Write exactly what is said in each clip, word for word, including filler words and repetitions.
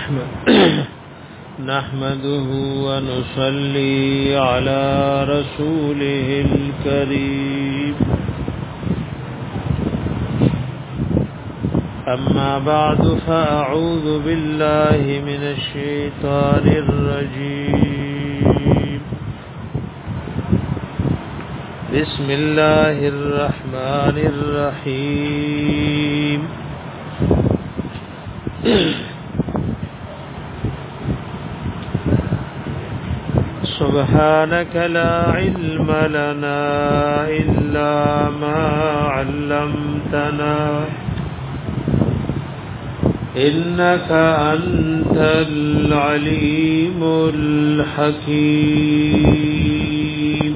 نحمد نحمده ونصلي على رسوله الكريم أما بعد فأعوذ بالله من الشيطان الرجيم بسم الله الرحمن الرحيم سبحانك لا علم لنا إلا ما علمتنا إنك أنت العليم الحكيم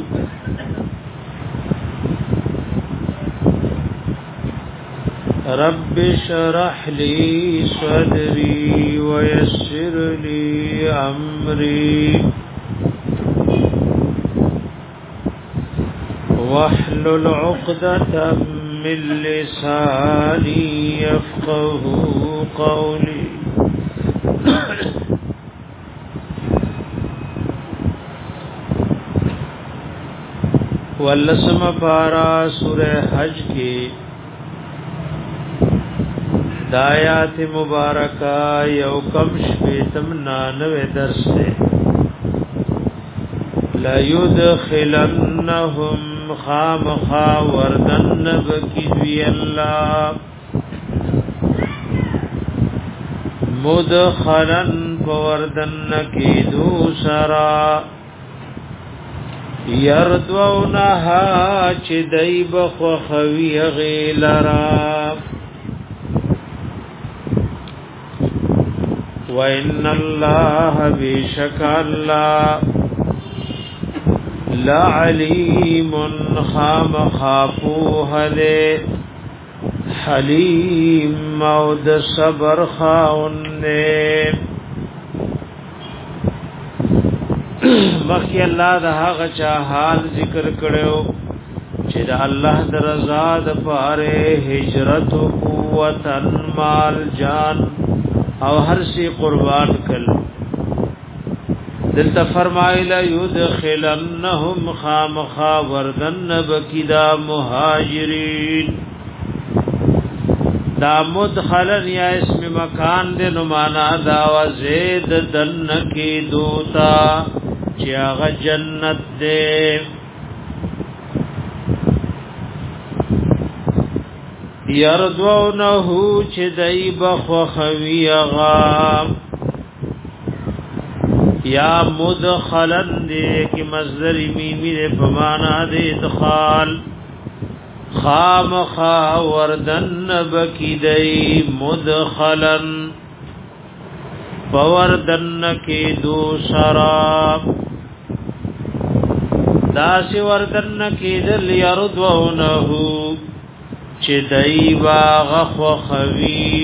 رب اشرح لي صدري ويسر لي أمري واحلل عقدة من لساني يفقه قولي واللسم پارا سورہ حج کی دایات مبارکہ یو کم شپیتم نانوے درس سے لا يدخلنهم خام خا وردن بکی اللہ مدخلن پوردن کی دوسرا یردونها چی دیب خوخوی غیلرا وَإِنَّ اللَّهَ بِشَكَ اللَّهَ لَعَلِيمٌ خَامَ خَافُوهَ لِي حَلِيمٌ مَوْدَ صَبْرْ خَاوْنِ مخی اللہ دہا غچا حال ذکر کرو چی دا اللہ در رضاد پارے ہجرت قوتاً مال جان او ہر سی قربان کل دلتا فرمائلا یدخلنهم خامخا وردن بکدا مہاجرین دا مدخلن یا اسم مکان دے نمانا داوا زید دن کی دوتا چیاغ جنت دے یردونہو چی دی بخوخوی غام یا مدخلن دے کی مصدر میمی دے پمانا دے ادخال خام خا وردن بکی دی مدخلن پوردن کی دوسرا داسی وردن کی دل یردونہو چی دی باغ خوخوی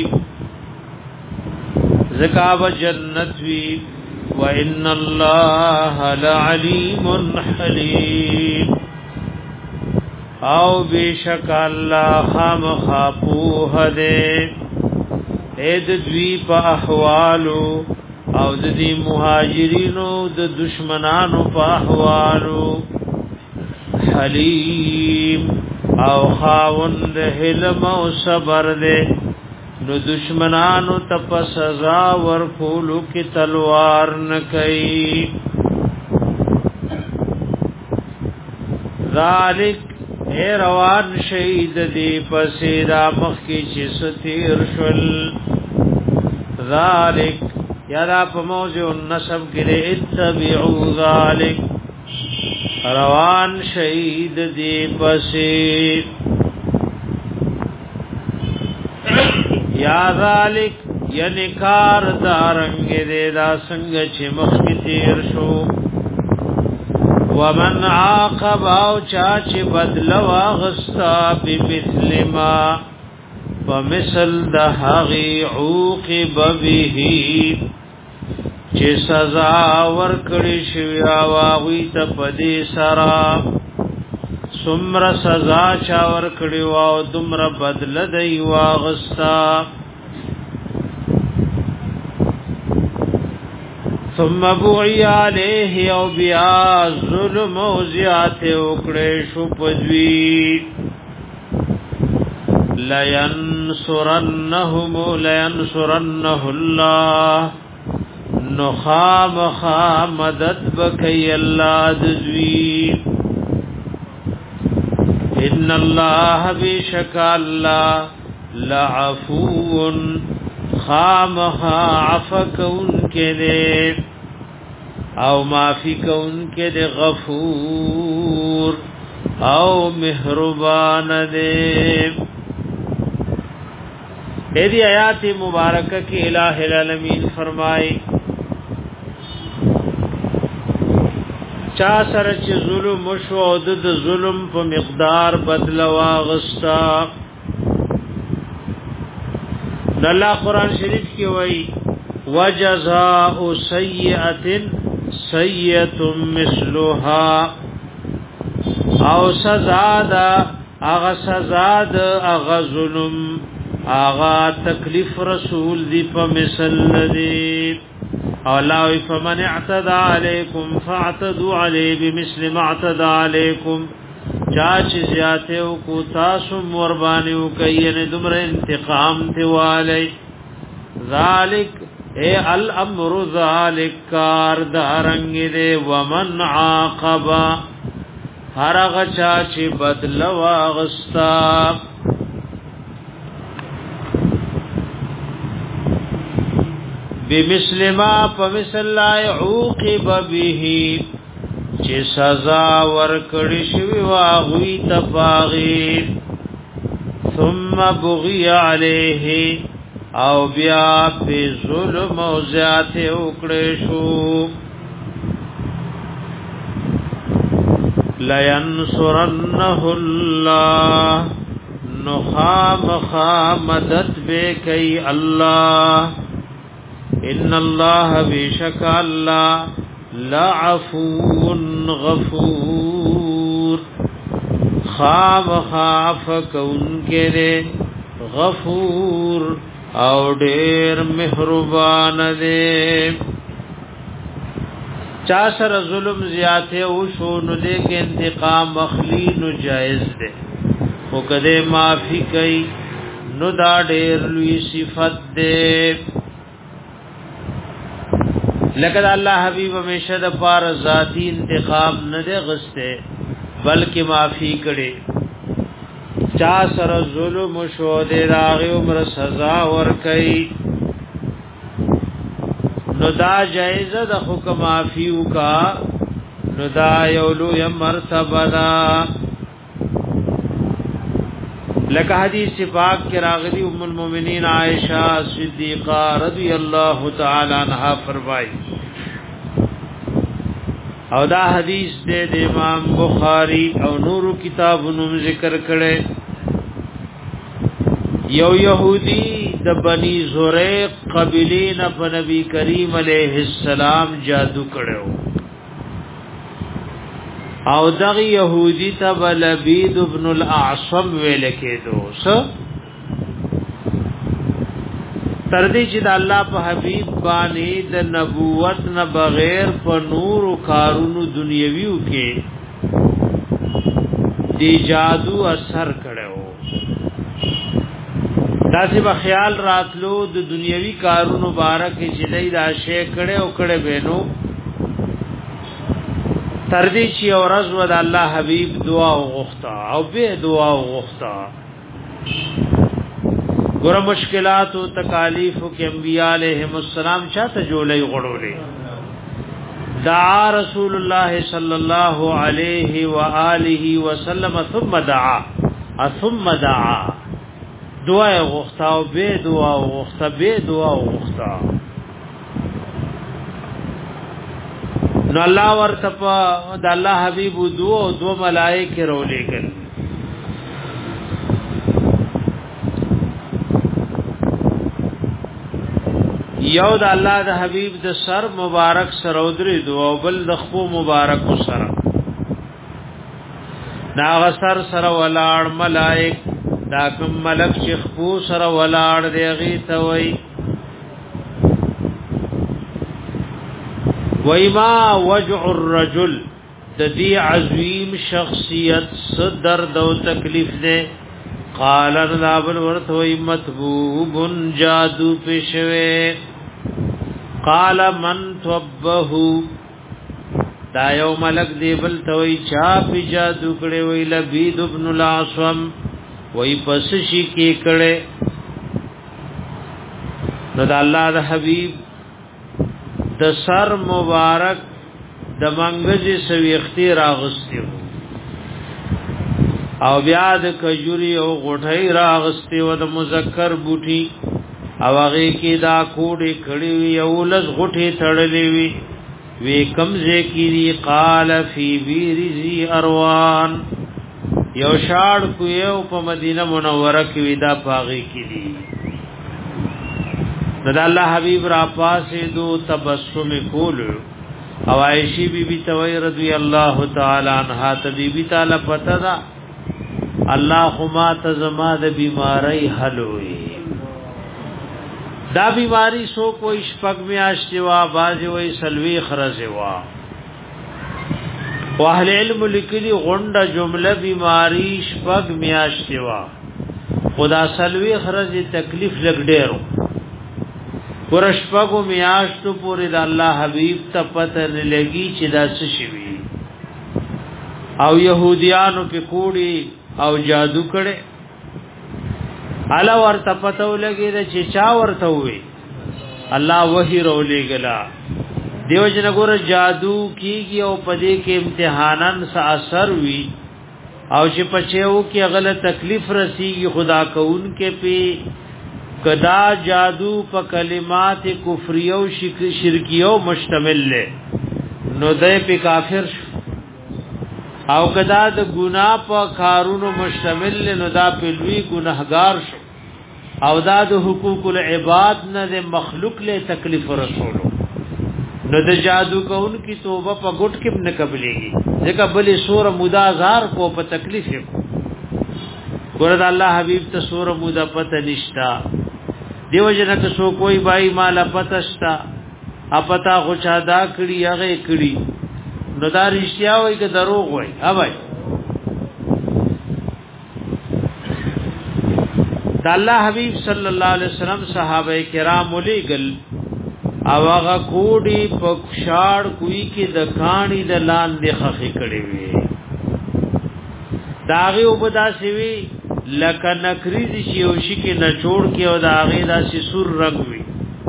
زکاب جنت وی وَإِنَّ اللَّهَ لَعَلِيمٌ حَلِيمٌ او بیشک اللہ خام خاپوہ دے اید دوی پا احوالو او دی مہاجرینو د دشمنانو پا احوالو حلیم او خاوند حلم او صبر دے نو دشمنانو تپ سزا ورکولو کی تلوار نکئی ذالک اے روان شہید دی پسیدا مخی چی ستیر شل ذالک یادا پا موضع النصب گرے اتبعو ذالک روان شہید دی پسید یا ذالک یعنی کار دارنگ دے دا سنگ چی مخی تیر شو ومن عاقب او چاچ بدلو آغستا بمثل ما ومثل دهغی عوقب بیهی چی سزا ورکڑی شویا واغوی تا پدی سرا سمر سزا چاور کړي او دمر بدل دی واغستا ثم بغي عليه او بیا ظلم او زیات وکړې شو پدوی لا ينصرنهم لا ينصرنه الله نخام خامدت بکی اللہ دزوی ان اللہ بشک اللہ لعفو خام عفک ان کے دے او معافی کا ان کے دے غفور او مہربان دے. ایدی آیات مبارکہ کی الہ العالمین فرمائی چا سره چې ظلم وشو او د ظلم په مقدار بدل واغستا. الله قران شریف کې وایي وجزاء سیئه سیئه مثلها او سزا دا اغه سزا دا اغه ظلم اغه تکلیف رسول دی په مثل دی. الله فمن اعتدى عليكم فاعتدوا عليه بمثل ما اعتدى عليكم چاچ زیاته او کو تاسو مربانی او کین دمر انتقام تیوالی ذالک اے الامر ذالک کار دارنگ دے ومن عاقب هرغ چاچ بدل واغستا بمثل ما فمثل لا عوقب به چې سزا ورکړی شوی واغوی تفاغی ثم بغي عليه او بیا په ظلم او زیات وکړې شو لا ينصرنه الله نخام خامدت بکی الله ان الله بشک الله لعفو غفور خام خاف کون کے دے غفور او ډیر مهربان دے. چا سره ظلم زیاته او شو نو دې کې انتقام اخلی نو جائز دے او کده معافی کوي نو دا ډیر لوی صفت دے. لکه الله حبیب همیشه د پار ذاتی انتقام نه دی غسته بلکې معافی کړي. چا سره ظلم شو دې راغي عمر سزا ور کوي نو دا جایزه د حکم معافیو کا نو دا یو لوی مرتبه ده. لکه حدیث پاک کې راغلی ام المؤمنین عائشہ صدیقہ رضی اللہ تعالی عنہا فرمائی او دا حدیث دے د امام بخاری او نورو کتابونو ذکر کړي. یو یهودی د بنی زریق قبیلین په نبی کریم علیہ السلام جادو کړو او دغه يهودي تب لبید ابن الاعصم ویل کېدو س تر دې چې د الله په حبيب باندې د نبوت نه بغیر په نور او کارونو دنیویو کې دی جادو اثر کړو. داسې په خیال راتلو د دنیوي کارونو بارک چې دای دا شی کړي او کړي بینو تر دې چې اورز ود الله حبيب دعا وغوښتا او به دعا وغوښتا. ګور مشکلات او تکالیف کې انبیاء علیهم السلام چاته جوړې غړولې. دعا رسول الله صلی الله علیه و آله وسلم ثم دعا ثم دعا دعا وغوښتا او به دعا وغوښتا به دعا وغوښتا. نو الله ورته په د الله حبيب دو دو ملائکه رولېګل. یو د الله د حبيب د سر مبارک سره ودرې دو او بل د خپو مبارک سره دا غسر سره ولاړ ملائک دا کوم ملک چې خپو سره ولاړ دی غي ته وای وایما وجع الرجل د دې عظیم شخصیت صدر دو تکلیف دے قال الابل ورث وای متبوب جادو پښوی قال من توبه دا یو ملک دی بل توي چا پی جادو کړي وی لبید ابن العاصم وی پس شي کې کړي نو د الله د حبيب د سر مبارک د منګز سوي اختیار اغستیو او بیا د کجوري او غټي راغستیو د مذکر بوټي او هغه کې دا کوډي کړي وی او لز غټي تړلې وی وی کمزه کیری قال فی بیرزی اروان یو شاړ کو یو په مدینه منوره کې ودا پاغي کیری دا الله حبیب را پاسې دو تبسم کول او عائشی بی بی توي رضی الله تعالی عنها ته بی بی تعالی پتا دا الله خما ته زما د بیماری حل وی دا بیماری سو کوئی شپږ میاشتې وا باز وی سلوی خرزه وا واهل علم لیکلي غونډه جمله بیماری شپږ میاشتې وا خدا سلوی خرزه تکلیف لګ ډیرو ورشپږو میاشتو پورې د الله حبیب ته پته لګي چې دا څه شي او يهوديانو په کوړي او جادو کړي الا ورته پتو لګي دا چې چا ورته وي الله وحي رولې غلا دیو جن ګور جادو کیږي او پدې کې امتحانن سا اثر وي او چې پچېو کې غلط تکلیف رسیږي خدا کون کې پی کدا جادو په کلمات کفریو شرکیو مشتمل له نو دې په کافر او کدا د ګنا په کارونو مشتمل له نو دا په لوی ګناهګار شو او دا د حقوق العباد نه د مخلوق له تکلیف رسولو نو د جادو کون کی توبه په ګټ کې نه قبليږي ځکه بلې سور مدازار کو په تکلیف کو ګور الله حبيب ته سور مدا پته نشتا دیو جن که سو کوئی بای مال پتشتا اپتا خو چا دا کړي هغه کړي نو دا رښتیا وای که دروغ وای ها بھائی د الله حبیب صلی الله علیه وسلم صحابه کرام ولېګل او هغه کوډي پښاړ کوي کې د کانی د لاندې خخې کړي وي داغه وبدا سوي لکه نکریز شي او شي کې نچوړ کې او داغه داسې سور رنگ وي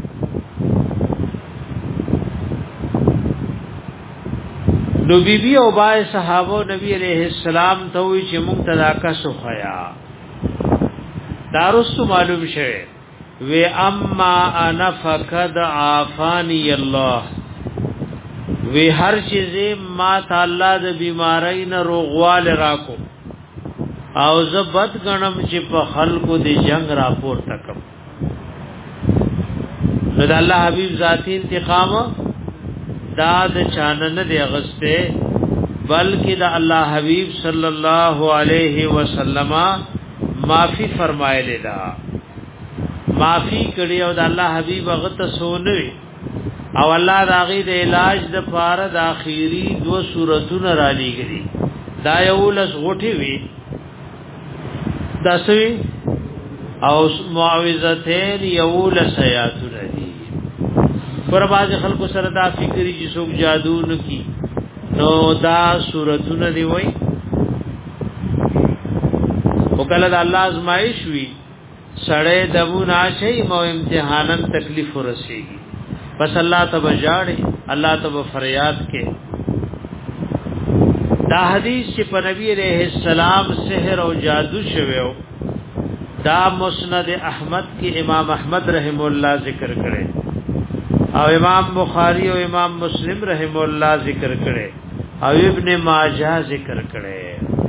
نو بی بی او بای صحابه نبی علیہ السلام ته وی چې موږ تداکا سوخیا دارست معلوم شوه و اما انا فقد عافانی الله وی هر چیز ما تعالی د بیماری نه روغوال راکو او زبد غنم چې په خلقو د جنگ راپور تکم نو د الله حبیب ذاتی انتقام دا د چانن دی اغسته بلکې د الله حبیب صلی الله علیه وسلم معافی فرمایلی دا معافی کړي او د الله حبیب هغه ته سونوي او الله راغي د علاج د پاره د اخیری دو سوراتونه را لېږي دا یو لس غټي وي داسوي او معوذتين یو لس آیاتونه دي پر باز خلکو سره دا فکرې چې څوک جادو نکي نو دا سوراتونه دی وای وکړه د الله ازمایش وی سړې دمون عاشي مو امتحانن تکلیف ورسیږي بس الله تبارک جاړي الله تبارک فریاد کې دا حدیث چې په نبی عليه السلام سحر او جادو شویو دا مسند احمد کې امام احمد رحم الله ذکر کړي او امام بخاری او امام مسلم رحم الله ذکر کړي او ابن ماجه ذکر کړي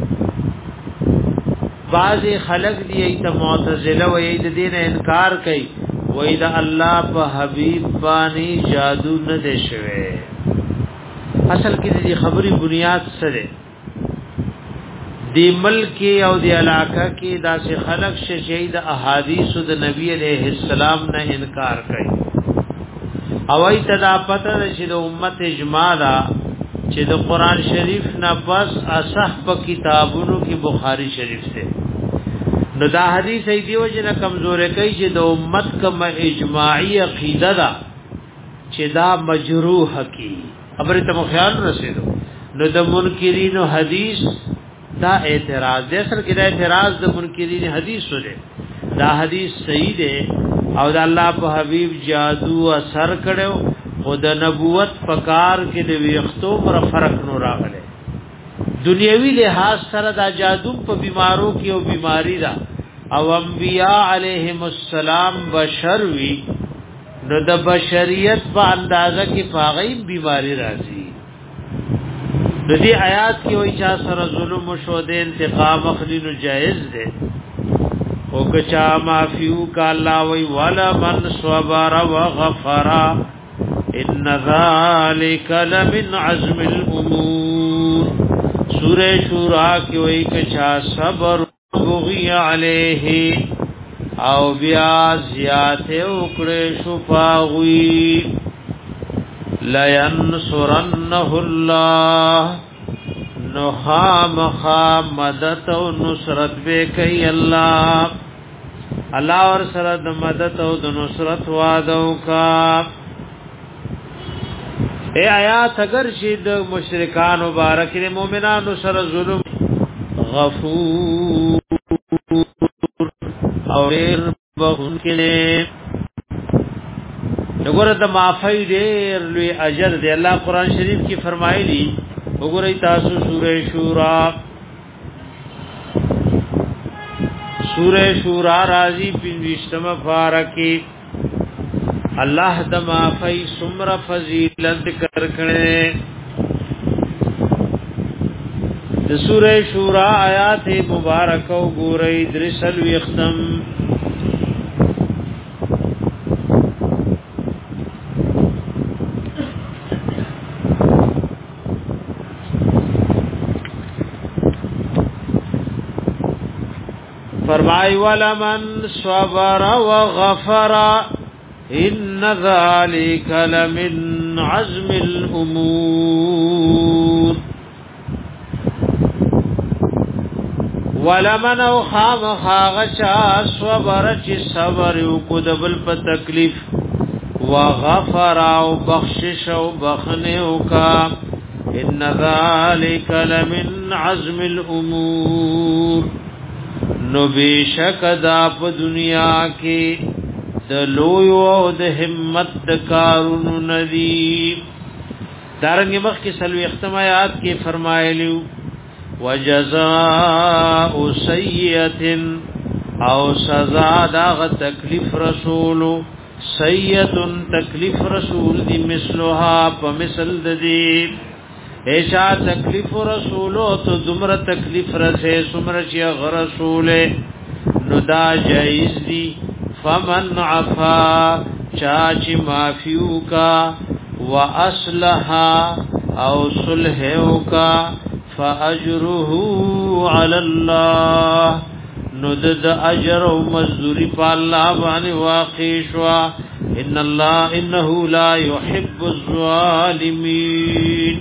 بعض خلق دی ایت معتزله و ایت دین انکار کوي و ایت الله په حبیب باندې جادو نه دی شوی اصل کې دې خبري بنیاد سره دی ملک او دی علاقه کې داسې خلق شهید احادیث د نبی علیہ السلام نه انکار کوي او ای تدا پته چې د امت اجماع دا چې د قران شریف نه پس اصح په کتابونو کې بخاری شریف ته نو دا حدیث ای دیو چې نه کمزورې کوي چې د امت کوم اجماعي عقیده ده چې دا مجروح کی خبره ته خیال رسیدو نو د منکرین حدیث دا اعتراض دې سره کې دا اعتراض د منکرین حدیث سره دا حدیث صحیح دی او د الله په حبیب جادو اثر کړو خود نبوت فکار کې د ویختو پر فرق نو راغله دنیوي لحاظ سره دا جادو په بیمارو کې او بیماری دا او انبیاء علیهم السلام بشر وی نو د بشریت په اندازه کې پاغي بیماری راځي د دې آیات کې وایي چې سره ظلم شو د انتقام اخلي نو جائز ده او کچا معفو کا الله وی ولا من صبر وغفر ان ذلك لمن عزم الامور سورہ شورا کی وی کچا صبر بغي عليه او بیا زیات وکړې شو پاوی لا ينصرنه الله نخام خامدت و نصرت بے کئی اللہ اللہ اور سرد مدد و نصرت وعدو کا اے آیات اگر شید مشرکان مبارک نے مومنان سر ظلم غفور اور بخون کے لئے نگورت دا معافی دیر لوی اجر دے اللہ قرآن شریف کی فرمائی لی وګورئ تاسو سورہ شورا سورہ شورا راضی پنځشتم فارکی الله د معافی سمر فضیلت ذکر کړي د سورہ شورا آیات مبارکه وګورئ درسل وختم فرمای ولمن صبر وغفر ان ذلك لمن عزم الامور ولمن او خام خاغچا صبر چ صبر کو دبل په تکلیف وغفر او بخشش او بخنه کا ان ذلك لمن عزم الامور نو بیشک دا په دنیا کې د لوی او د همت د کارونو ندی دارنګ مخ کې سلوي اختمایات کې فرمایلیو وجزاء سیئه او سزا دا غ تکلیف رسول سیئه تکلیف رسول دی مثلها په مثل د دی ایشا تکلیف رسولو تو دمر تکلیف رسے سمر چی غرسول نو دا جائز دی فمن عفا چاچی معفیو کا و اصلحا او صلحو کا فاجرہو علی اللہ نو دد اجر و مزدوری پا اللہ بانی واقعشوا ان اللہ انہو لا يحب الظالمین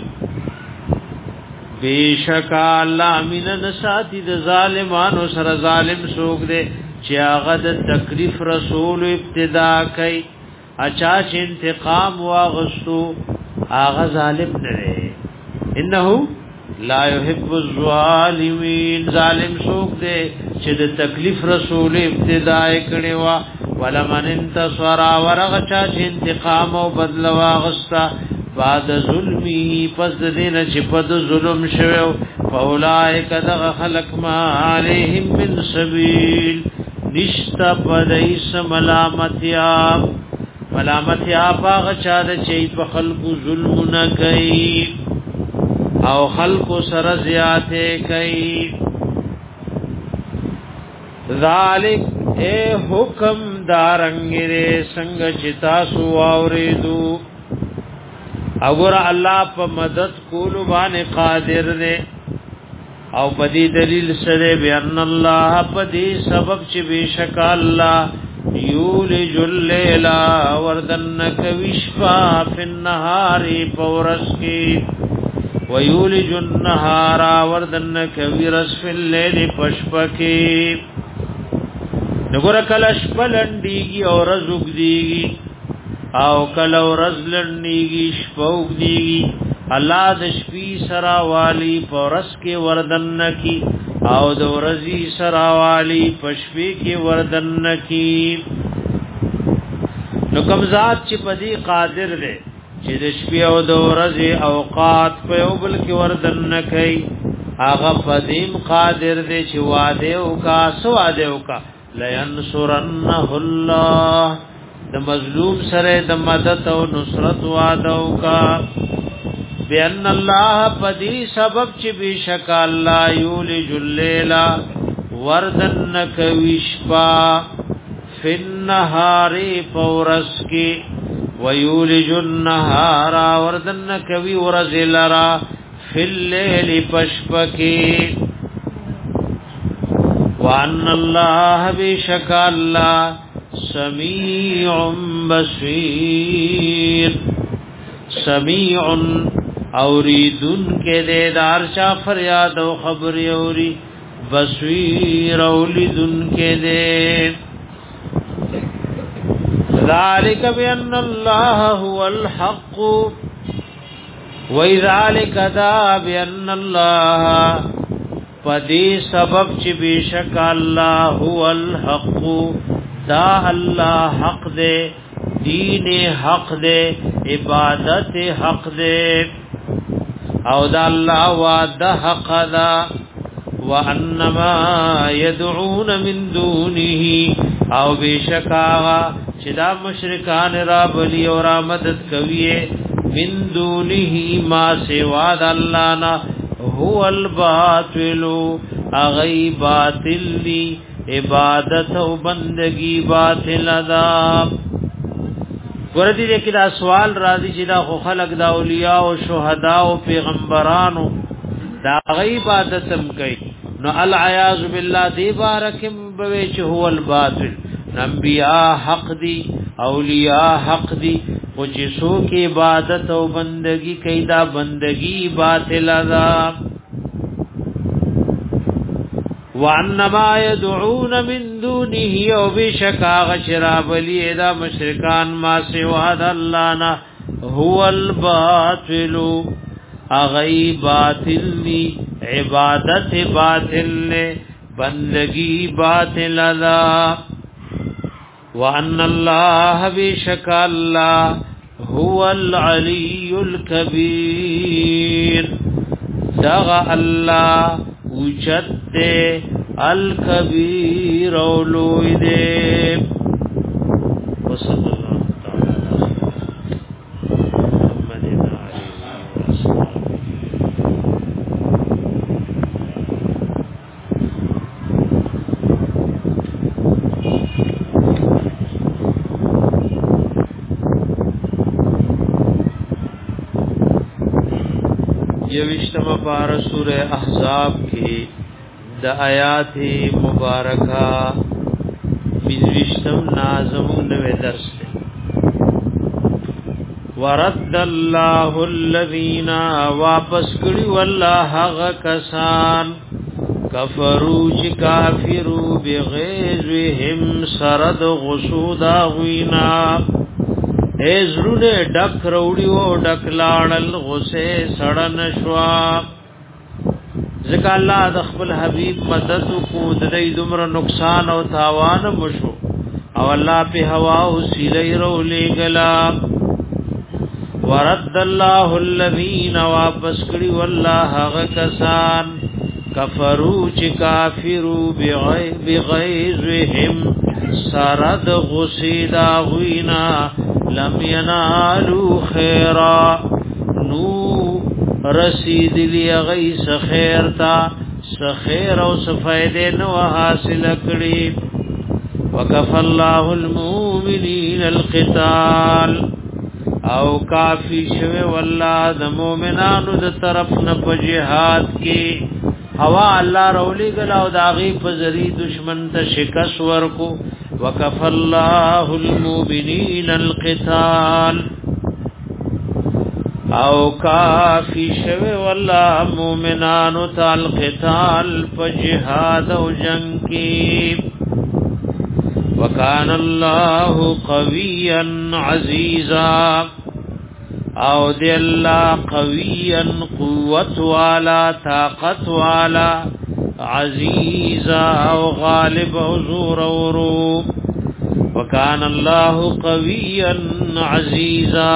بیشکا اللہ من نساتی د ظالمانو سر ظالم سوک دے چی آغا د تکلیف رسول ابتدا کئی اچا چی انتقام واغستو آغا ظالم نرے انہو لا يحب الظالمین ظالم سوک دے چی د تکلیف رسول ابتدا کڑی وا ولمن انتصرا ورغ چا چی انتقام و بدل واغستا بعد ظلمی پس دین چې پد ظلم شوو فاولائک دغ خلق ما علیهم من سبیل نشتا پدیس ملامتیا ملامتیا باغ چا د چې په خلق ظلم نه کوي او خلق سر زیاته کوي ذالک اے حکم دارنګره څنګه چې تاسو اوریدو اگر الله په مدد کولو باندې قادر دی او په دې دلیل سره بیان الله په دې سبب چې بشک الله یولج اللیل وردن کوشفا فی النهار پورس کی ویولج النهار وردن کویرس فی اللیل پشپکی نګور کله شپلندیږي او رزق دیږي او کله رزلندیږي شپوږ دیږي الله د شپې سرا والی پورس کې وردن کی او د ورځې سرا والی پشپې کې وردن کی نو کوم ذات چې پدی قادر دی چې د شپې او د ورځې اوقات په یو بل کې وردن کوي هغه پدیم قادر دی چې وعده او کا سو وعده او کا لینصرنه الله د مظلوم سره د مدد او نصرت وعده او کا بان الله پدی سبب چې بشک الله یولج الليل وردن کویشپا فی النهار پورس کی ویولج النهار وردن کوی ورزلرا فی الليل پشپکی وان الله بشک الله سمیع بصیر سمیع اوریدن کے دیدار چا فریاد و خبر اوری بصیر اولیدن کے دے ذالک بان اللہ هو الحق وذالک دا بان اللہ پدی سبب چی بیشک اللہ هو الحق دا اللہ حق دے دین حق دے عبادت حق دے او دا الله وعده حق دا وانما يدعون من دونه او بشکا چې دا مشرکان را بلی او را مدد کوي من دونه ما سوا د الله نه هو الباطل اغي باطل دی عبادت او بندگی باطل دا ګوردی دې کې دا سوال راځي چې دا خو خلق دا اولیاء او شهدا او پیغمبرانو دا غي عبادت هم کوي نو العیاذ بالله دی بارکم بوي چې هو الباطل انبیاء حق دی اولیاء حق دی او چې څوک عبادت او بندگی کوي دا بندگی باطل ده وانما يدعون من دونه او بشکا غشراب لی دا مشرکان ما سوا د الله نه هو الباطل اغی باطل لی عبادت باطل لی بندگی باطل لا وان الله بشکا الله هو العلی الكبیر دغ الله اوچت الکبیر اولوی دے وصل اللہ تعالی محمد علیہ یوشتم پارہ سورہ احزاب کی دا آیات مبارکہ بزوشتم نازم نوے درس دے ورد اللہ الذین واپس کری واللہ غکسان کفرو چی کافرو بغیزوهم سرد غسودا غوینا ایزرون ڈک روڑیو ڈک لاڑل غسے سڑن شوا ذکا اللہ د خپل حبیب مدد کو د دې دمر نقصان او تاوان مشو او الله په هوا او سیلې رولې غلا ورد الله الذين واپس کړي والله غکسان کفرو چې کافرو بغیظهم سرد غسیدا غینا لم ينالوا خيرا نو رسید لی غیس خیر تا سخیر او سفیدے نو حاصل کړي وکف الله المؤمنین القتال او کافی شوه والله د مؤمنانو د طرف نه په جهاد کې هوا الله رولی ګل او داغي په ذری دشمن ته شکست ورکو وکف الله المؤمنین القتال او کافی شوی والله مومنانو ته القتال فجهاد او جنگ کی وکان الله قویا عزیزا او دی الله قویا قوت والا طاقت والا عزیزا او غالب او زور اورو وکان الله قویا عزیزا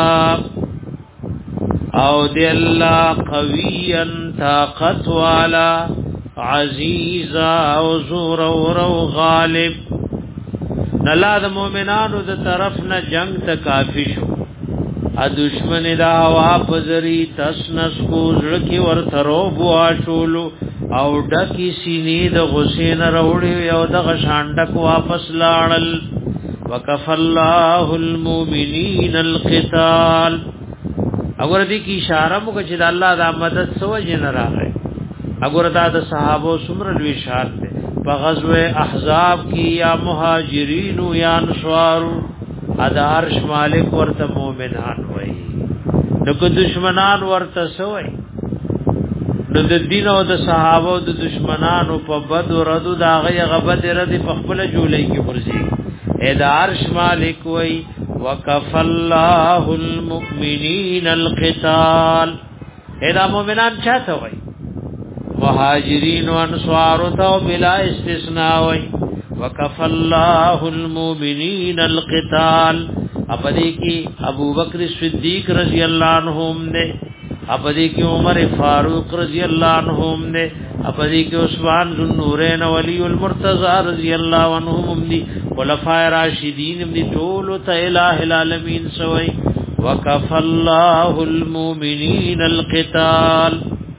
او دی الله قویا طاقت والا عزیزا او زور او غالب نلا د مؤمنانو د طرف نه جنگ ته کافی شو ا دشمن دا هوا پزری تسنس کو زړکی ورته روب واشولو او ډکی سینې د غسین وروړي او د غشاندک واپس لاړل وکف الله المؤمنین القتال اگر دې کی اشاره مو چې د الله د مدد سو جن راغی اگر دا د صحابه سمر لوی شان ده په غزوه احزاب کی یا مهاجرین یا انصار ادا عرش مالک ورته مؤمنان وای نو کو دشمنان ورته سوای نو د دین او د صحابه او د دشمنانو په بد او رد دا غي غبد رد په خپل جولای کې ورځي ادا عرش مالک وای وکف الله المؤمنین القتال ادا مؤمنان چاته وای مهاجرین و انصار تو بلا استثناء وای وکف الله المؤمنین القتال اپدی کی ابو بکر صدیق رضی اللہ عنہم نے اپدی کی عمر فاروق رضی اللہ عنہم نے اپدی کی عثمان ذو النورین ولی المرتضی رضی اللہ عنہم دی خلفائے راشدین دی طول تا الہ العالمین سوئی وکف اللہ المؤمنین القتال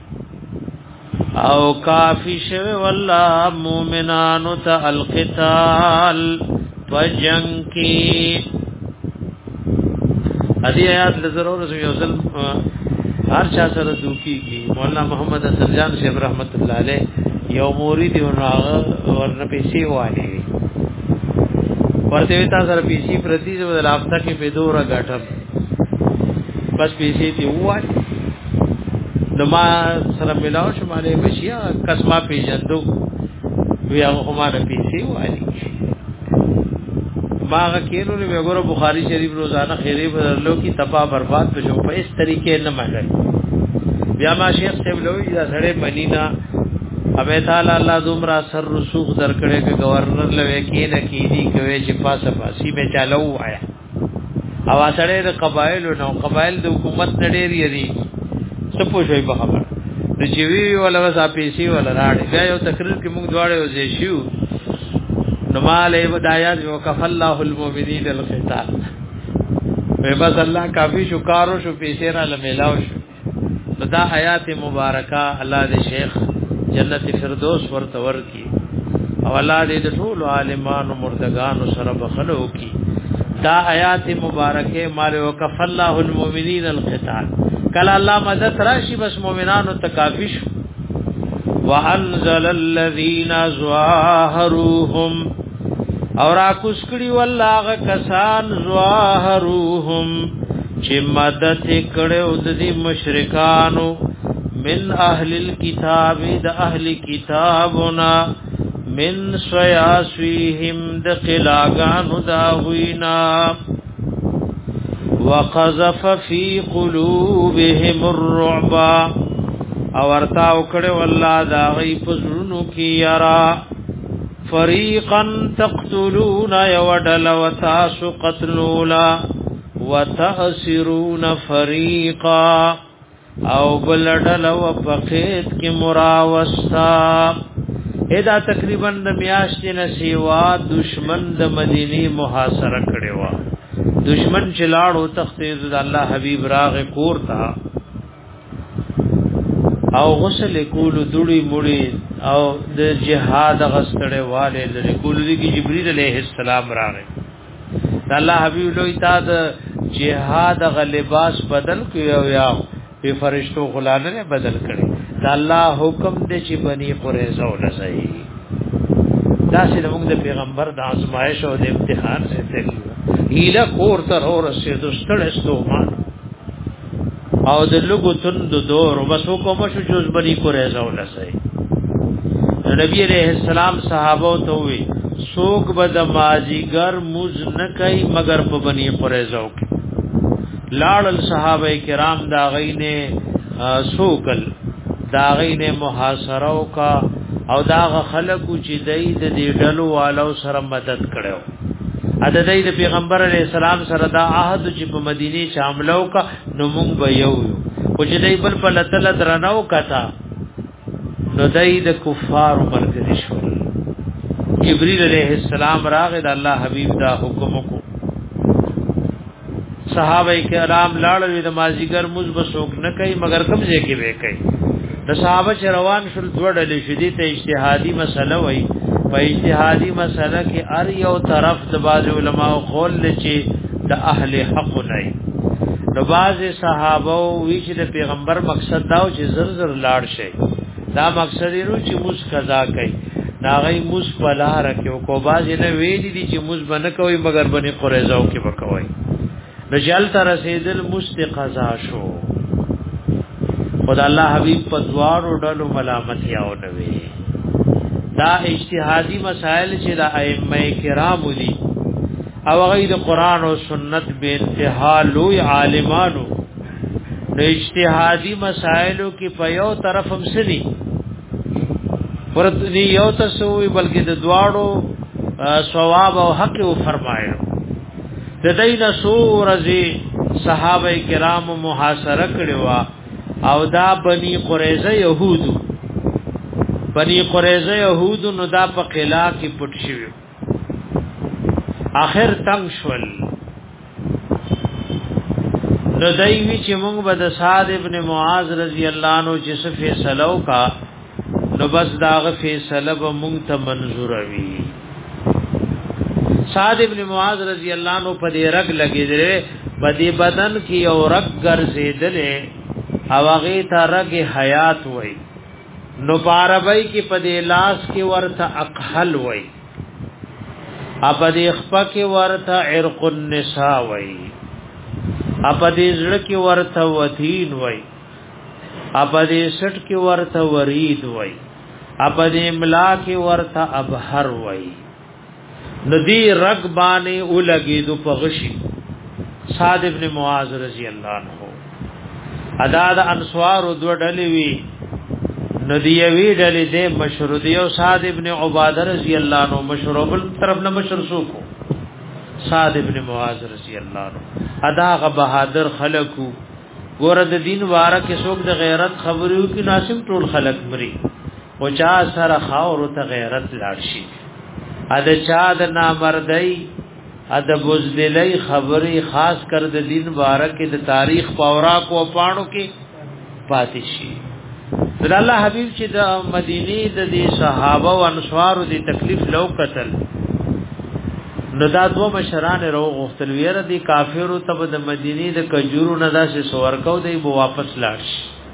او کافی شوی والله مومنانو ته القتال فجنگ کی ادي آیات ضرور یوزل هر چا سره دوکي کی مولانا محمد حسن جان صاحب رحمت الله علیه یو مرید ورنه پیسې وایي ورته وتا سره پیسې پرتی د لافتا کې په دوره غټم بس پیسې دی وایي نو ما سره ملاو شماله بشیا قسمه پیجندو بیا هغه پیسې وایي باغ کینو نے وګورو بخاری شریف روزانه خیری بدلو کی تباہ برباد په جو په اس طریقې نه مګي بیا ما شیخ صاحب لوی دا سره بنینا ابه تعالی الله دومره سر رسوخ درکړې ک گورنر لوي کې نه کیدی کوي چې پاسه پاسی به چالو آیا او سره د قبایل نو قبایل د حکومت نډيري دي سپوږی په خبر د چوي ولا وسا پیسي ولا راړي بیا یو تقریر کې موږ دواړه وځي شو نمال بدایات وکف الله المؤمنین القتال په بس الله کافی شکر او شو پیسې را لملاو شو دا آیات مبارکه الله دې شیخ جنت فردوس ورته ورکی او الله دې د ټول عالمانو مردگانو سره بخلو کی دا آیات مبارکه مال وکف الله المؤمنین القتال کله الله مدد راشي بس مؤمنانو تکافی شو وانزل الذين ظاهروهم اور اکوس کړي والله کسان ظاهروهم چې مدد کړو د دې مشرکانو من اهل الكتاب د اهل کتابنا من سیاسهم د قلاغانو دا وینا وقذف في قلوبهم الرعب او ورتا وکړه والله دا غي پزړونو کې یرا فریقا تقتلون یودل وتاسو قتلولا وتأسرون فریقا او بلدل وفقیت کی مراوستا ادا تقریبا د میاشتې نسیوا دشمن د مدینی محاصره کړي وا دشمن چلاړو تختیز د الله حبیب راغ کور تا او غسل کول دوړي مړي او د جهاد غستړې والے لري کول دي کی جبريل عليه السلام راغی الله حبيب لوی تا د جهاد غ لباس بدل کیو یا په فرشتو غلانه بدل کړي دا الله حکم دې چې بني قریظه ولسي دا چې موږ د پیغمبر د آزمائش او د امتحان څخه تل هیله کور تر اور رسیدو ستړستو مان او د لګو تند دور وبسو کوم شو جوز بني کورې زول سي نبی عليه السلام صحابه ته وي سوق بد ماجیګر مز نه کوي مگر په بني کورې زو لاړل صحابه کرام دا غینه سوقل دا غینه محاصره کا او دا خلکو چې دای د دې ډلو والو سره مدد کړو ا د دې د پیغمبر علی السلام سره دا عہد چې په مدینه شاملو کا نو مونږ به یو او چې دې بل په لتل درنو کتا نو دای د کفار مرګ شو جبرئیل علیہ السلام راغ د الله حبیب دا حکم کو صحابه کرام لاړل د مازیګر مزبسوک نه کوي مگر کمزې کې به کوي د صحابه روان شول دوړل شدي ته اجتهادي مسله وای په اجتهادي مسله کې ار یو طرف د باز علماء قول چې د اهل حق نه نو باز صحابه وی چې د پیغمبر مقصد دا چې زر زر لاړ شي دا مقصد یې چې موس قضا کوي ناغي موس پلا رکھو کو باز نه ویلي دي چې موس بنه کوي مگر بني قریظه کې وکوي رجال تر رسیدل مستقضا شو خدای الله حبیب په دوارو ډلو ملامت یاو نوي دا اجتهادي مسائل چې د ائمه کرام دي او غیر قرآن او سنت به انتها لوی عالمانو د اجتهادي مسائلو کې په یو طرف هم سدي ورته یو تسوي بلکې د دواړو ثواب او حق او فرمایلو د دین سورزي صحابه کرام محاصره کړوا او دا بني قریظه يهودو بني قریظه يهودو نو دا په قلا کې پټ شوی اخر تنگ شول نو دایوی چې موږ به د سعد ابن معاذ رضی الله عنه چې څه فیصله وکا نو بس داغه فیصله به موږ ته منظور وي سعد ابن معاذ رضی الله عنه په دې رګ لګیدل په دې بدن کې یو رګ ګرځیدل او هغه ته رګ حیات وای نو پاربای کې په دې لاس کې ورته اقحل وای اپ دې خپه کې ورته عرق النساء وای اپ دې زړه کې ورته وتین وای اپ دې سټ کې ورته ورید وای اپ دې املا کې ورته ابهر وای ندی رګ باندې ولګي دو پغشي صاد ابن معاذ رضی الله عنه ادا د انصار دو ډلې وی ندیوی ډلې د مشروطی او صاد ابن عباده رضی الله عنه مشروب طرف نه مشرسو کو صاد ابن معاذ رضی الله عنه ادا غ بہادر خلقو ګور د دین واره کې څوک د غیرت خبرو کې ناسم ټول خلق مري او چا سره خاور ته غیرت لاړ شي ادا چا د نامردی ادا بوزدلی خبري خاص کر د دین واره کې د تاریخ پاورا کو پاڼو کې پاتې شي د الله حبیب چې د مدینه د دې صحابه او انصار د تکلیف لو قتل نو دا دو مشران رو غختل ویره دي کافرو تب د مدینه د کجورو نه داسې سور کو دی بو واپس لاړ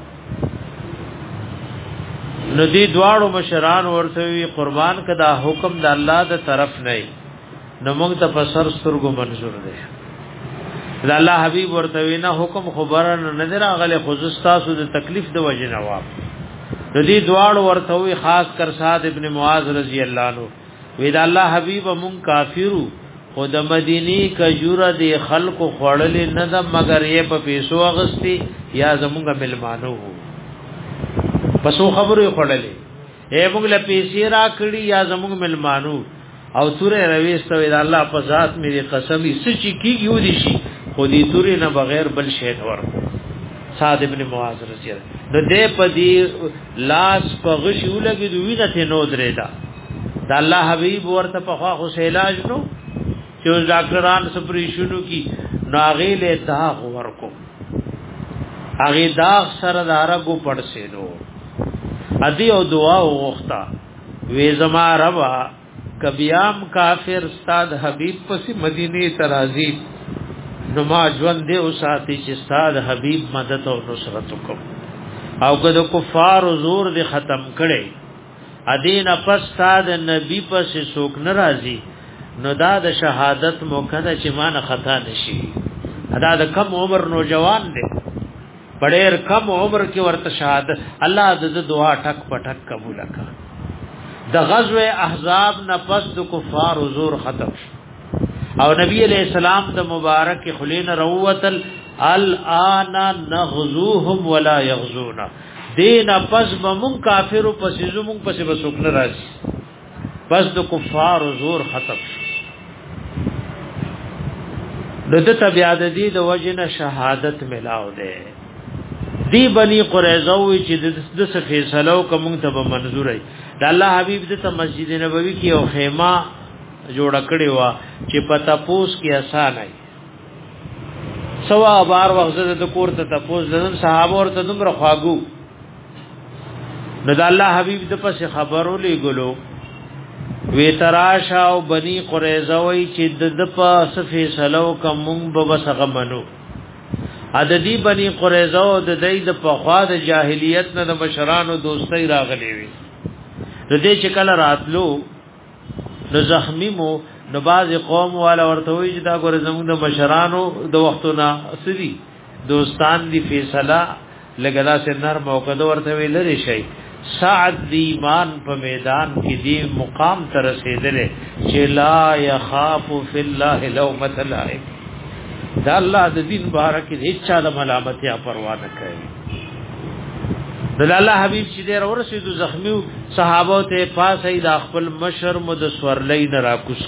نو دی دواړو مشران ورته وی قربان کدا حکم د الله د طرف نه نو موږ ته پسر سترګو منظور دی د الله حبیب ورته وی نه حکم خبره نه نظر غل خصوصا د تکلیف د وجه نواب د دې دواړو ورته وی خاص کر صاد ابن معاذ رضی الله عنه وی د الله حبیب مون کافرو خو د مدینی کجوره دی خلق خړل نه د مگر یې په پیسو اغستی یا زمونږه ملمانو پسو خبرو خړلې اے موږ له پیسې را کړی یا زمونږ ملمانو او تورې رويستو د الله په ذات مې قسمی سچي کیږي ودی شي خو دې تورې نه بغیر بل شی ور صاد ابن معاذ رضی الله نو دې په دې لاس په غشي ولګي دوی نه نو درېدا د الله حبيب ورته په خوا خو علاج نو چې ډاکټران سپریشنو کی ناغي له داغ ورکو هغه داغ سره دارغو پړسه نو ادي او دعا وغوښتا وې زما ربا کبیام کافر استاد حبیب پس مدینه ترازی نو ما ژوند دې او ساتي چې استاد حبیب مدد او نصرت وکم او کله کفار زور دې ختم کړي ادین پس تا د نبی پس سوک ناراضي نو دا د شهادت موقع د چې مان خطا نشي ادا د کم عمر نوجوان دی بډیر کم عمر کې ورته شهادت الله د دعا ټک پټک قبول کړه د غزوه احزاب نه پس د کفار حضور ختم او نبی علیہ السلام د مبارک خلین روتل الان نغزوهم ولا يغزونا دین پس بمون کافر پس زمون پس بسوک ناراضي پس د کفار حضور ختم د تبع د دې د وجنه شهادت ملاو ده دی بنی قریظه وی چې د څه فیصلو کوم ته منظور ای د الله حبیب د مسجد نبوی کې او خیمه جوړ کړی و چې پتا پوس کې آسان ای سوا بار وخت د کور ته تپوس د صحابه ورته دومره خواګو نو د الله حبیب د پس خبرو لګلو وی تراشا او بنی قریظه وی چې د پس فیصلو کوم به وسغه منو عددی بنی قریظه او د دې د پخوا د جاهلیت نه د بشرانو دوستۍ راغلي وي د دې چې کله راتلو نو زخمی مو نو باز قوم والا ورته وي چې دا ګور زموږ د بشرانو د وختونه اسري دوستان دی فیصله لګلا سے نرم او کده ورته وی لري شي سعد دی ایمان په میدان کې دی مقام تر رسیدل چې لا يخاف فی الله لومۃ لائم دا الله د دین بارک هیڅ چا د ملامت یا پروا نه کوي د الله حبیب چې ډیر ورسېدو زخمی صحابه ته پاسې د خپل مشر مد سورلې نه راکوس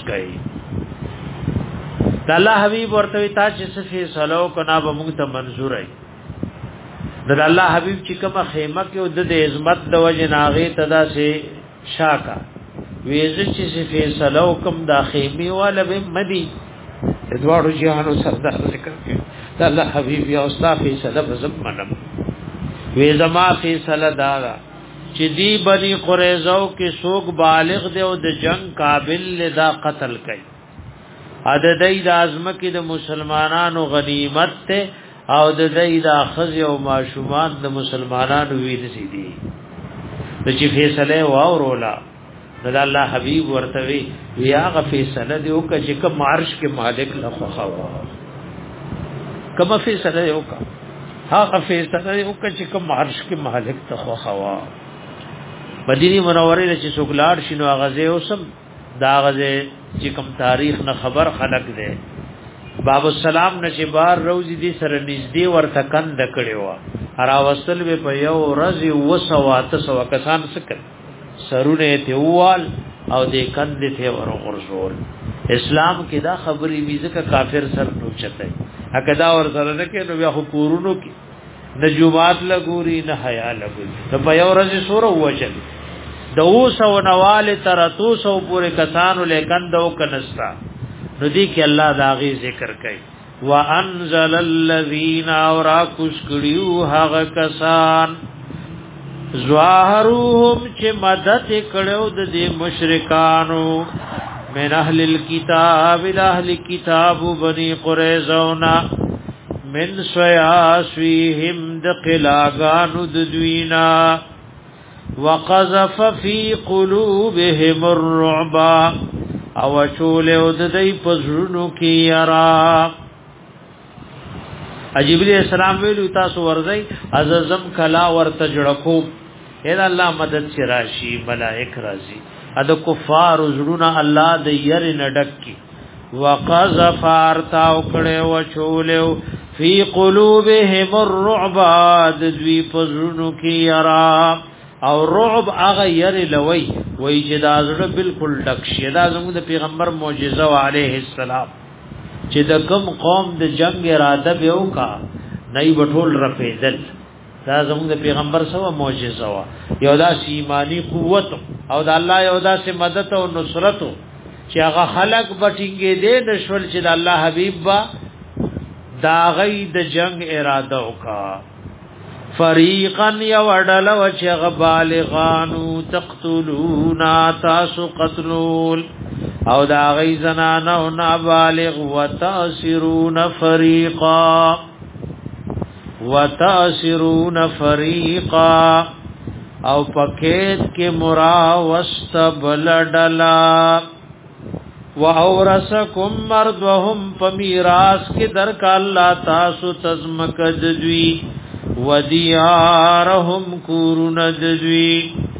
کوي د الله حبیب ورته تا چې صفه سلو کنا به موږ ته منظور ای د الله حبیب چې کومه خیمه کې د عظمت د وجه ناغه تدا سي شاکا ویزه چې صفه سلو کوم د خیمه والا به مدي ادوارو جهانو سردار ذکر کړي دا الله حبيب یا استاد فیصله بزم منم وی زما فیصله دا چې دی بنی قریظه کې څوک بالغ دی او د جنگ قابل لدا قتل کړي ا د دې د اعظم کې د مسلمانانو غنیمت ته او د دې د اخذ او ماشومان د مسلمانانو وینځي دي د چې فیصله واورولا د الله حبیب ورته وی بیا غ فیصله دی او چې کوم عرش کې مالک لخوا خوا کوم فیصله یو کا هغه فیصله یو چې کوم عرش کې مالک تخوا خوا مدینه منوره چې څوکلار شنو غزه اوسم دا غزه چې کوم تاریخ نه خبر خلق دی باب السلام نشه بار روزي دي سره نږدې ورته کند کړي و را وصل به په یو ورځ وسوات سو کسان سکر سرونه ته وال او دې کند ته ورغورځول اسلام کې دا خبرې ویزه کافر سر نوچته اګدا ور سره نه کې نو بیا حکورونو کې نه جمعات لګوري نه حیا لګوري ته په یو ورځ سور وچل د اوسو نواله تر توسو پورې کسانو لیکن دو کنستا نو دی کې الله داغي ذکر کوي وانزل الذين اوراکش کړیو هغه کسان ظاهروهم چې مدد کړو د دې مشرکانو من اهل الكتاب اهل کتاب بني قريظه من سياسهم د قلاغانو د دوینا وقذف في قلوبهم الرعب او چول او د دې پزړونو کې یرا جبرئیل السلام ویلو تاسو ورځي عززم کلا ورته جړکو اې الله مدد شي راشي ملائک راځي ا د کفار زړونه الله د ير نډک کی وقذف ارتاو کړه او چول فی قلوبهم الرعب د دوی پزړونو کې یرا او رعب هغه ير لوي وای چې دا زړه بالکل ډک شي دا زموږ د پیغمبر معجزه علیه السلام چې د کوم قوم د جنگ اراده به وکا نه بټول رفیدل دا زموږ د پیغمبر سره معجزه وا یو دا ایمانی قوت او د الله یو دا سي مدد او نصرت چې هغه خلق بټینګې دې نشول چې د الله حبيب با دا غي د جنگ اراده وکا فریقا یوڑل وچغ بالغانو تقتلون تاسو قتلول او دا غی زنانو نابالغ وتاسرون فریقا وتاسرون فریقا او پکید کې مرا واستبلدلا واورثکم مردهم پمیراث کې درک الله تاسو تزمک ددوی ودیارهم کورن ددوی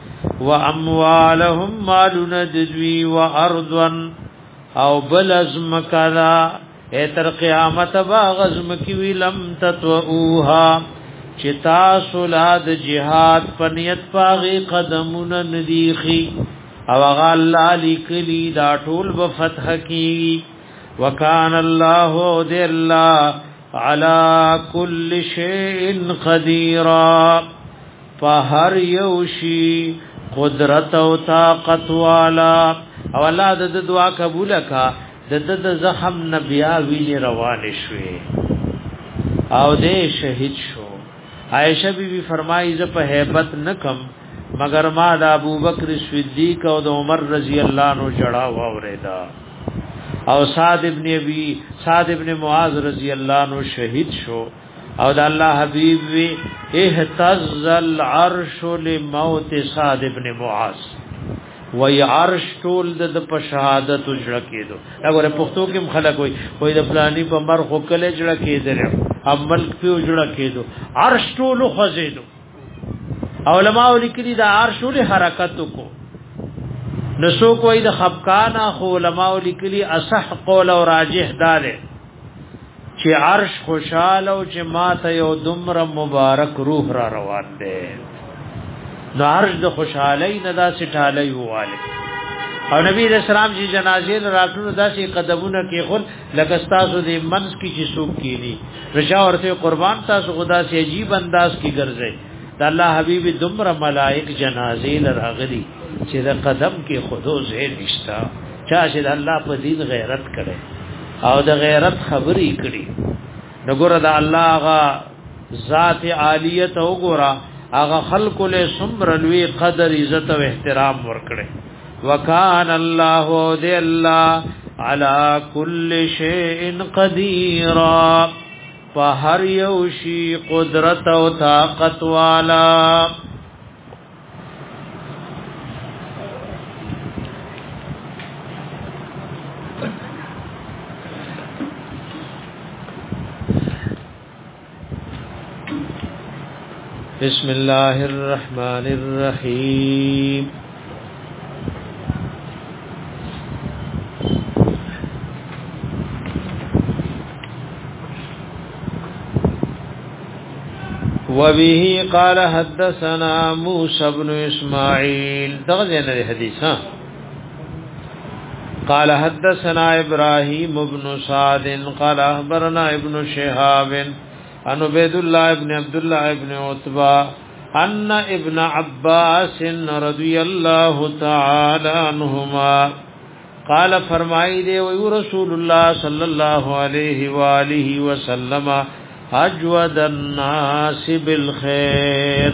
واموالهم مالن ددوی وارضن او بلزمکلا ایتر قیامت باغزم کی ویلم تتوؤها چتا سولاد جهاد پنیت پاغی قدمون ندیخی او غال لکلی دا ټول بفتح کی وکان الله دی الله علی کل شیء قدیرا فهر یوشی قدرت او طاقت والا او الله د دعا قبول کا د د زخم نبیا وی روان شوه او دې شهید شو عائشہ بی بی فرمایي ز په hebat نکم مگر ما د ابوبکر صدیق او د عمر رضی الله عنه جڑا وریدا او سعد ابن ابي سعد ابن معاذ رضی الله عنه شهید شو او د الله حبیب وی اهتز العرش لموت سعد ابن معاذ وی عرش ټول د په شهادت جړه کېدو هغه پښتو کې خلک وي وای د فلانی په مر خو کله جړه کېدل عمل په جړه کېدو عرش ټول خزیدو علماء لیکلي د عرش له حرکت کو نسو کوئی د خفقانا خو علماء لیکلي اصح قول او راجح دار چې عرش خوشاله او چې ماته یو دمر مبارک روح را روان دي نو عرش د خوشحالی نه دا سټالی واله او نبی رسول الله چې جنازې راتلو داسې قدمونه کې خل لګستاسو د منس کی چې سوق کینی رجا ورته قربان تاسو خدا سے عجیب انداز کی ګرځي د الله حبیب دمر ملائک جنازې لراغلي چې د قدم کې خودو زه نشتا چا چې د الله په دین غیرت کړي او د غیرت خبرې کړي نګور د الله غا ذات عالیت او ګورا اغه خلق له سمر لوی قدر عزت او احترام ورکړي وکان الله ذی الله علی کل شیء قدیر فهر یوشی قدرت او طاقت والا بسم الله الرحمن الرحيم وبه قال حدثنا موسى بن اسماعيل دغه حدیث ها قال حدثنا ابراهيم بن سعد قال اخبرنا ابن شهاب عن عبد الله ابن عبد الله ابن عتبہ ان ابن عباس رضی اللہ تعالی عنہما قال فرمائی دے و رسول اللہ صلی اللہ علیہ وآلہ وسلم اجود الناس بالخير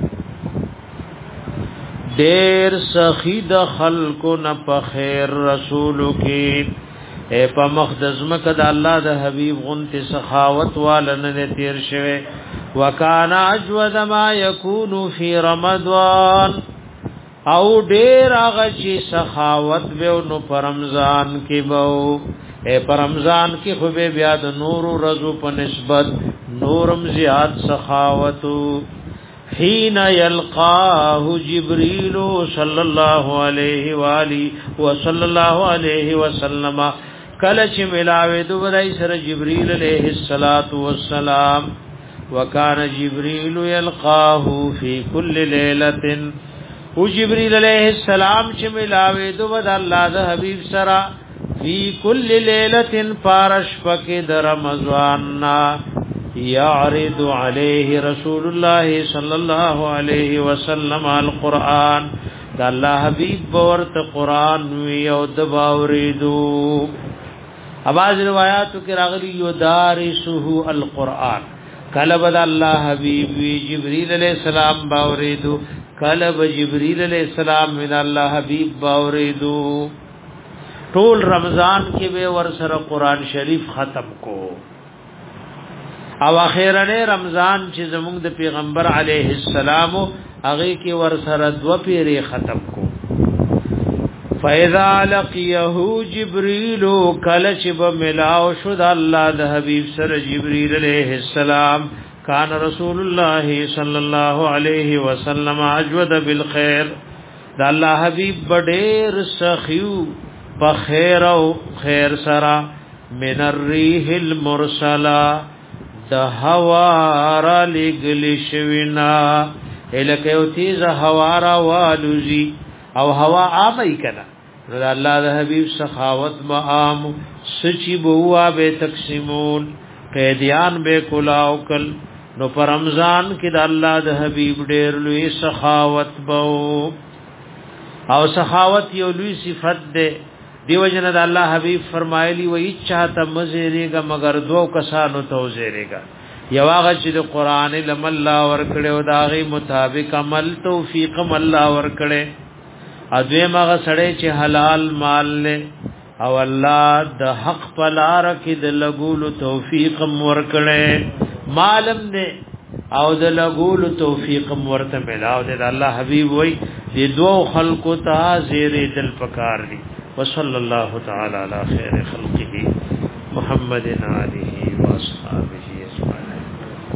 دیر سخید خلق نہ بخیر رسول کی اے په مقدس مکه د الله د حبیب غنت سخاوت والنه تیر شوه وکانا اجود ما یکون فی رمضان او ډیر هغه چې سخاوت به نو پر رمضان کې بو اے پر رمضان کې خو به بیا د نور رزو په نسبت نورم زیات سخاوت حين يلقاه جبريل صلى الله عليه واله وصلى الله عليه وسلم کله چې ملاوي دو بدای سره جبريل عليه الصلاه والسلام وكان جبريل يلقاه في كل ليله او جبريل عليه السلام چې ملاوي دو بد الله د حبيب سره في كل ليله فارش پکې د رمضان يعرض عليه رسول الله صلى الله عليه وسلم القرآن دا الله حبيب ورته قرآن وی او د باوریدو اواز روایتو کې راغلی یو دارسه القرآن کله بد الله حبيب وی جبريل عليه السلام باوریدو کله به جبريل عليه السلام من الله حبيب باوریدو ټول رمضان کې به ور سره قرآن شریف ختم کو او اخیرنه رمضان چې زموږ د پیغمبر علیه السلام هغه کې ور سره دو پیری ختم کو فاذا لقيه جبريل کله چې به ملاو شو د الله د حبيب سره جبريل عليه السلام کان رسول الله صلی الله علیه وسلم اجود بالخير د الله حبيب بډېر سخیو په خیر او خیر سره من الريح المرسله د هوا را لګلی شوینا الکه او تیز هوا را والوزی او هوا عامه کنا نو الله د حبیب سخاوت ما عام سچي بوا به تقسیمون قیدیان به کلاو کل نو پر رمضان کې د الله د حبیب ډېر لوی سخاوت بو او سخاوت یو لوی صفت ده دیو جن د الله حبیب فرمایلی و اچھاته مزيريګه مگر دو کسانو ته وزيريګه یو هغه چې د قران لم الله ورکړو داغي مطابق عمل توفیق الله ورکړي اځه مغه سړی چې حلال مال له او الله د حق پلار کې د لګول توفیق ورکړي مالم نه او د لګول توفیق ورته ملاو د الله حبیب وای د دوه خلقو ته زیره دل پکار دي وصلی الله تعالی علی خیر خلقه محمد علیه و اصحابہ اجمعین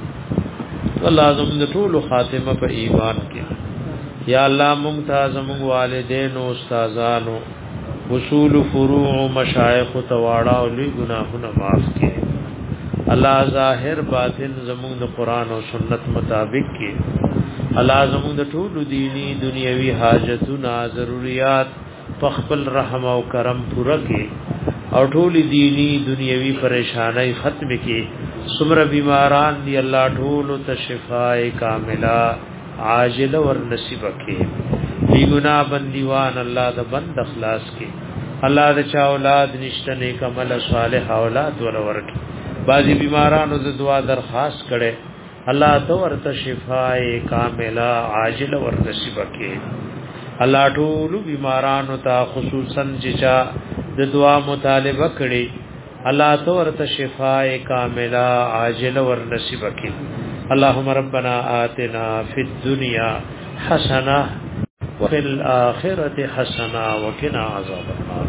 والله زموږ ټول خاتمه په ایمان کې یا الله ممتاز موږ والدین او استادانو اصول فروع مشایخ تواړه او لوی ګناهونه معاف کړي الله ظاهر باطن زموږ د قران او سنت مطابق کې الله زموږ د ټول دینی دنیوي حاجتونه ضرورت پخپل رحم او کرم پورا کې او ټول دینی دنیوي پریشانای ختم کې سمر بیماران دی الله ټول ته شفاء کامله عاجل ور نصیب کې بی گناہ بندیوان الله د بند اخلاص کې الله د چا اولاد نشته نیک عمل صالح اولاد ور ورکي بعضی بیمارانو د دعا درخواست کړي الله تو ورته شفاء کامله عاجل ور نصیب کې الله ټول بیمارانو ته خصوصا چې د دعا مطالبه کړي الله تو ورته شفاء کامله عاجل ور نصیب کړي اللهم ربنا آتنا في الدنيا حسنه وفي الاخره حسنه وقنا عذاب النار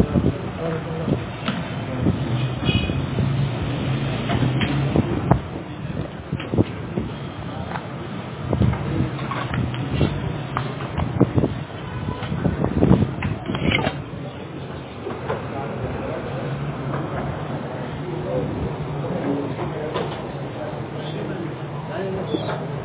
Yes.